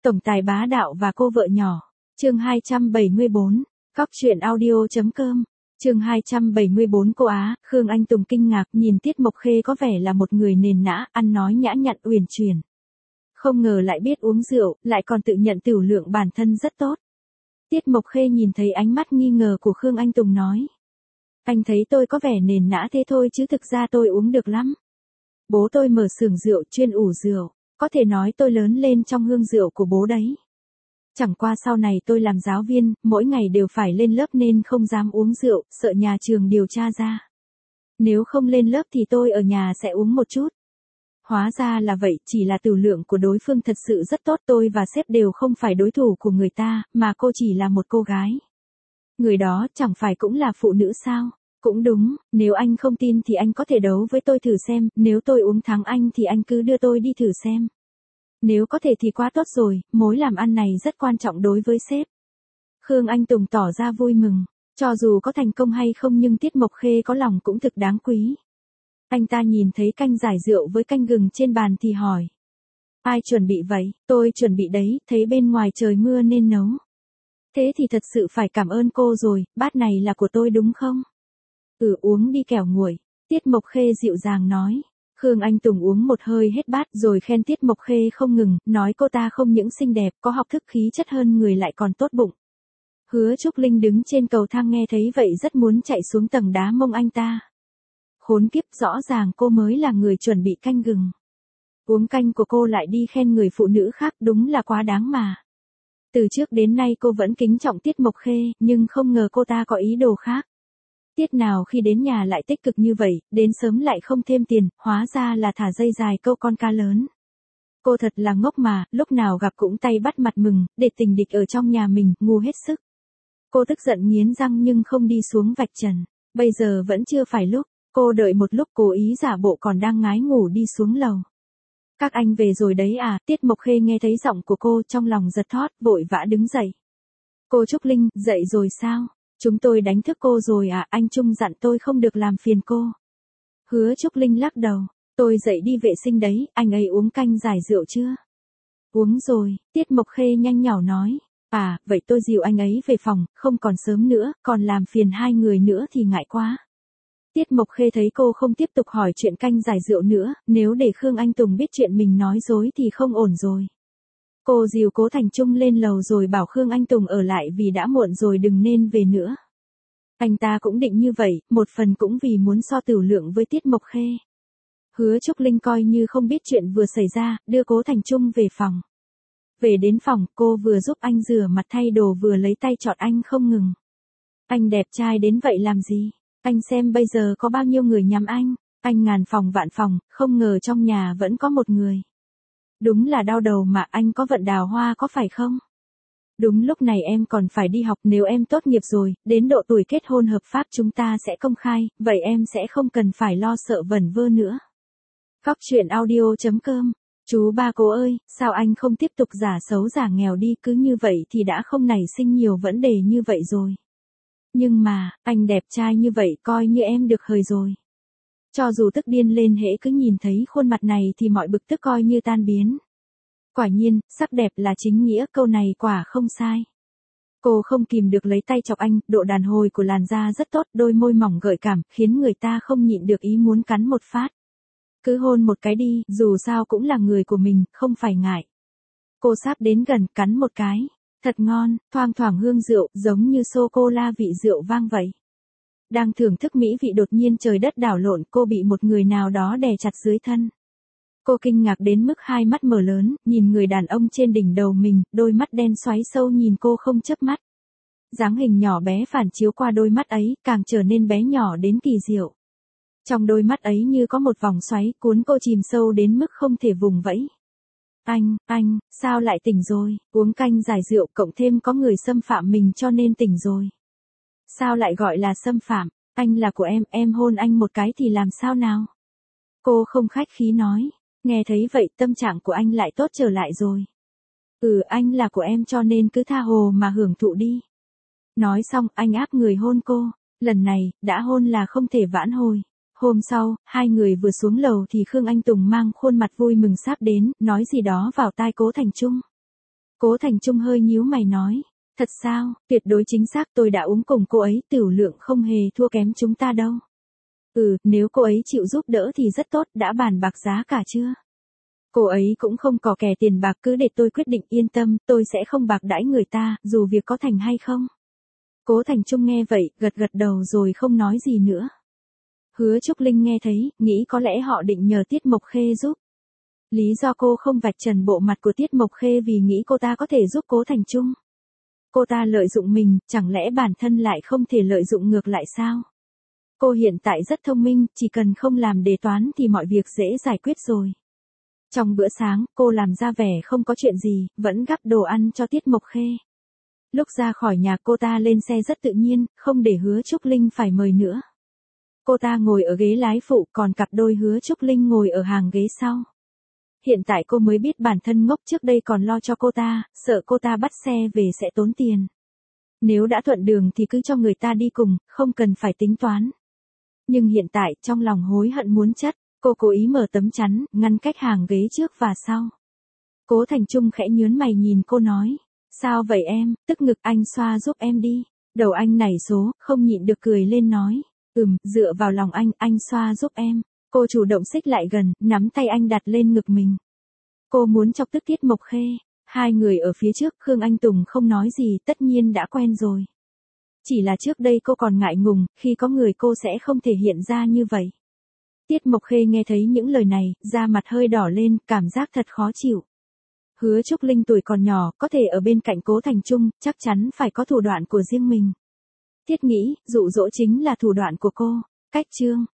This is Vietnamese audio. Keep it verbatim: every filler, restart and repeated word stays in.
Tổng tài bá đạo và cô vợ nhỏ. Chương hai trăm bảy mươi bốn. Cóc truyện audio.com. Chương hai trăm bảy mươi bốn. Cô Á, Khương Anh Tùng kinh ngạc nhìn Tiết Mộc Khê có vẻ là một người nền nã, ăn nói nhã nhặn uyển chuyển. Không ngờ lại biết uống rượu, lại còn tự nhận tửu lượng bản thân rất tốt. Tiết Mộc Khê nhìn thấy ánh mắt nghi ngờ của Khương Anh Tùng nói. Anh thấy tôi có vẻ nền nã thế thôi chứ thực ra tôi uống được lắm. Bố tôi mở xưởng rượu chuyên ủ rượu, có thể nói tôi lớn lên trong hương rượu của bố đấy. Chẳng qua sau này tôi làm giáo viên, mỗi ngày đều phải lên lớp nên không dám uống rượu, sợ nhà trường điều tra ra. Nếu không lên lớp thì tôi ở nhà sẽ uống một chút. Hóa ra là vậy, chỉ là tửu lượng của đối phương thật sự rất tốt, tôi và sếp đều không phải đối thủ của người ta, mà cô chỉ là một cô gái. Người đó chẳng phải cũng là phụ nữ sao? Cũng đúng, nếu anh không tin thì anh có thể đấu với tôi thử xem, nếu tôi uống thắng anh thì anh cứ đưa tôi đi thử xem. Nếu có thể thì quá tốt rồi, mối làm ăn này rất quan trọng đối với sếp. Khương Anh Tùng tỏ ra vui mừng, cho dù có thành công hay không nhưng Tiết Mộc Khê có lòng cũng thực đáng quý. Anh ta nhìn thấy canh giải rượu với canh gừng trên bàn thì hỏi. Ai chuẩn bị vậy? Tôi chuẩn bị đấy, thấy bên ngoài trời mưa nên nấu. Thế thì thật sự phải cảm ơn cô rồi, bát này là của tôi đúng không? Ừ, uống đi kẻo nguội. Tiết Mộc Khê dịu dàng nói. Khương Anh Tùng uống một hơi hết bát rồi khen Tiết Mộc Khê không ngừng, nói cô ta không những xinh đẹp, có học thức khí chất hơn người lại còn tốt bụng. Hứa Trúc Linh đứng trên cầu thang nghe thấy vậy rất muốn chạy xuống tầng đá mông anh ta. Khốn kiếp, rõ ràng cô mới là người chuẩn bị canh gừng. Uống canh của cô lại đi khen người phụ nữ khác, đúng là quá đáng mà. Từ trước đến nay cô vẫn kính trọng Tiết Mộc Khê, nhưng không ngờ cô ta có ý đồ khác. Tiết nào khi đến nhà lại tích cực như vậy, đến sớm lại không thêm tiền, hóa ra là thả dây dài câu con cá lớn. Cô thật là ngốc mà, lúc nào gặp cũng tay bắt mặt mừng, để tình địch ở trong nhà mình, ngu hết sức. Cô tức giận nghiến răng nhưng không đi xuống vạch trần. Bây giờ vẫn chưa phải lúc, cô đợi một lúc cố ý giả bộ còn đang ngái ngủ đi xuống lầu. Các anh về rồi đấy à? Tiết Mộc Khê nghe thấy giọng của cô trong lòng giật thót, vội vã đứng dậy. Cô Trúc Linh, dậy rồi sao? Chúng tôi đánh thức cô rồi à? Anh Trung dặn tôi không được làm phiền cô. Hứa Trúc Linh lắc đầu. Tôi dậy đi vệ sinh đấy, anh ấy uống canh giải rượu chưa? Uống rồi, Tiết Mộc Khê nhanh nhảu nói. À, vậy tôi dìu anh ấy về phòng, không còn sớm nữa, còn làm phiền hai người nữa thì ngại quá. Tiết Mộc Khê thấy cô không tiếp tục hỏi chuyện canh giải rượu nữa, nếu để Khương Anh Tùng biết chuyện mình nói dối thì không ổn rồi. Cô dìu Cố Thành Trung lên lầu rồi bảo Khương Anh Tùng ở lại vì đã muộn rồi đừng nên về nữa. Anh ta cũng định như vậy, một phần cũng vì muốn so tửu lượng với Tiết Mộc Khê. Hứa Trúc Linh coi như không biết chuyện vừa xảy ra, đưa Cố Thành Trung về phòng. Về đến phòng, cô vừa giúp anh rửa mặt thay đồ vừa lấy tay chọt anh không ngừng. Anh đẹp trai đến vậy làm gì? Anh xem bây giờ có bao nhiêu người nhắm anh, anh ngàn phòng vạn phòng, không ngờ trong nhà vẫn có một người. Đúng là đau đầu mà, anh có vận đào hoa có phải không? Đúng lúc này em còn phải đi học, nếu em tốt nghiệp rồi, đến độ tuổi kết hôn hợp pháp chúng ta sẽ công khai, vậy em sẽ không cần phải lo sợ vẩn vơ nữa. Cóc truyện audio.com. Chú ba cô ơi, sao anh không tiếp tục giả xấu giả nghèo đi, cứ như vậy thì đã không nảy sinh nhiều vấn đề như vậy rồi. Nhưng mà, anh đẹp trai như vậy coi như em được hời rồi. Cho dù tức điên lên hễ cứ nhìn thấy khuôn mặt này thì mọi bực tức coi như tan biến. Quả nhiên, sắc đẹp là chính nghĩa, câu này quả không sai. Cô không kìm được lấy tay chọc anh, độ đàn hồi của làn da rất tốt, đôi môi mỏng gợi cảm, khiến người ta không nhịn được ý muốn cắn một phát. Cứ hôn một cái đi, dù sao cũng là người của mình, không phải ngại. Cô sắp đến gần, cắn một cái. Thật ngon, thoang thoảng hương rượu, giống như sô-cô-la vị rượu vang vậy. Đang thưởng thức mỹ vị đột nhiên trời đất đảo lộn, cô bị một người nào đó đè chặt dưới thân. Cô kinh ngạc đến mức hai mắt mở lớn, nhìn người đàn ông trên đỉnh đầu mình, đôi mắt đen xoáy sâu nhìn cô không chớp mắt. Dáng hình nhỏ bé phản chiếu qua đôi mắt ấy, càng trở nên bé nhỏ đến kỳ diệu. Trong đôi mắt ấy như có một vòng xoáy cuốn cô chìm sâu đến mức không thể vùng vẫy. Anh, anh, sao lại tỉnh rồi? Uống canh giải rượu cộng thêm có người xâm phạm mình cho nên tỉnh rồi. Sao lại gọi là xâm phạm? Anh là của em, em hôn anh một cái thì làm sao nào? Cô không khách khí nói. Nghe thấy vậy tâm trạng của anh lại tốt trở lại rồi. Ừ, anh là của em cho nên cứ tha hồ mà hưởng thụ đi. Nói xong anh áp người hôn cô. Lần này, đã hôn là không thể vãn hồi. Hôm sau, hai người vừa xuống lầu thì Khương Anh Tùng mang khuôn mặt vui mừng sắp đến, nói gì đó vào tai Cố Thành Trung. Cố Thành Trung hơi nhíu mày nói. Thật sao, tuyệt đối chính xác tôi đã uống cùng cô ấy, tiểu lượng không hề thua kém chúng ta đâu. Ừ, nếu cô ấy chịu giúp đỡ thì rất tốt, đã bàn bạc giá cả chưa? Cô ấy cũng không có kè tiền bạc, cứ để tôi quyết định, yên tâm, tôi sẽ không bạc đãi người ta, dù việc có thành hay không. Cố Thành Trung nghe vậy, gật gật đầu rồi không nói gì nữa. Hứa Trúc Linh nghe thấy, nghĩ có lẽ họ định nhờ Tiết Mộc Khê giúp. Lý do cô không vạch trần bộ mặt của Tiết Mộc Khê vì nghĩ cô ta có thể giúp Cố Thành Trung. Cô ta lợi dụng mình, chẳng lẽ bản thân lại không thể lợi dụng ngược lại sao? Cô hiện tại rất thông minh, chỉ cần không làm đề toán thì mọi việc dễ giải quyết rồi. Trong bữa sáng, cô làm ra vẻ không có chuyện gì, vẫn gắp đồ ăn cho Tiết Mộc Khê. Lúc ra khỏi nhà cô ta lên xe rất tự nhiên, không để Hứa Trúc Linh phải mời nữa. Cô ta ngồi ở ghế lái phụ, còn cặp đôi Hứa Trúc Linh ngồi ở hàng ghế sau. Hiện tại cô mới biết bản thân ngốc, trước đây còn lo cho cô ta, sợ cô ta bắt xe về sẽ tốn tiền. Nếu đã thuận đường thì cứ cho người ta đi cùng, không cần phải tính toán. Nhưng hiện tại, trong lòng hối hận muốn chất, cô cố ý mở tấm chắn, ngăn cách hàng ghế trước và sau. Cố Thành Trung khẽ nhướng mày nhìn cô nói. Sao vậy em, tức ngực, anh xoa giúp em đi. Đầu anh nảy số, không nhịn được cười lên nói. Ừm, dựa vào lòng anh, anh xoa giúp em. Cô chủ động xích lại gần, nắm tay anh đặt lên ngực mình. Cô muốn chọc tức Tiết Mộc Khê. Hai người ở phía trước, Khương Anh Tùng không nói gì, tất nhiên đã quen rồi. Chỉ là trước đây cô còn ngại ngùng, khi có người cô sẽ không thể hiện ra như vậy. Tiết Mộc Khê nghe thấy những lời này, da mặt hơi đỏ lên, cảm giác thật khó chịu. Hứa Trúc Linh tuổi còn nhỏ, có thể ở bên cạnh Cố Thành Trung, chắc chắn phải có thủ đoạn của riêng mình. Thiết nghĩ, dụ dỗ chính là thủ đoạn của cô. Cách chương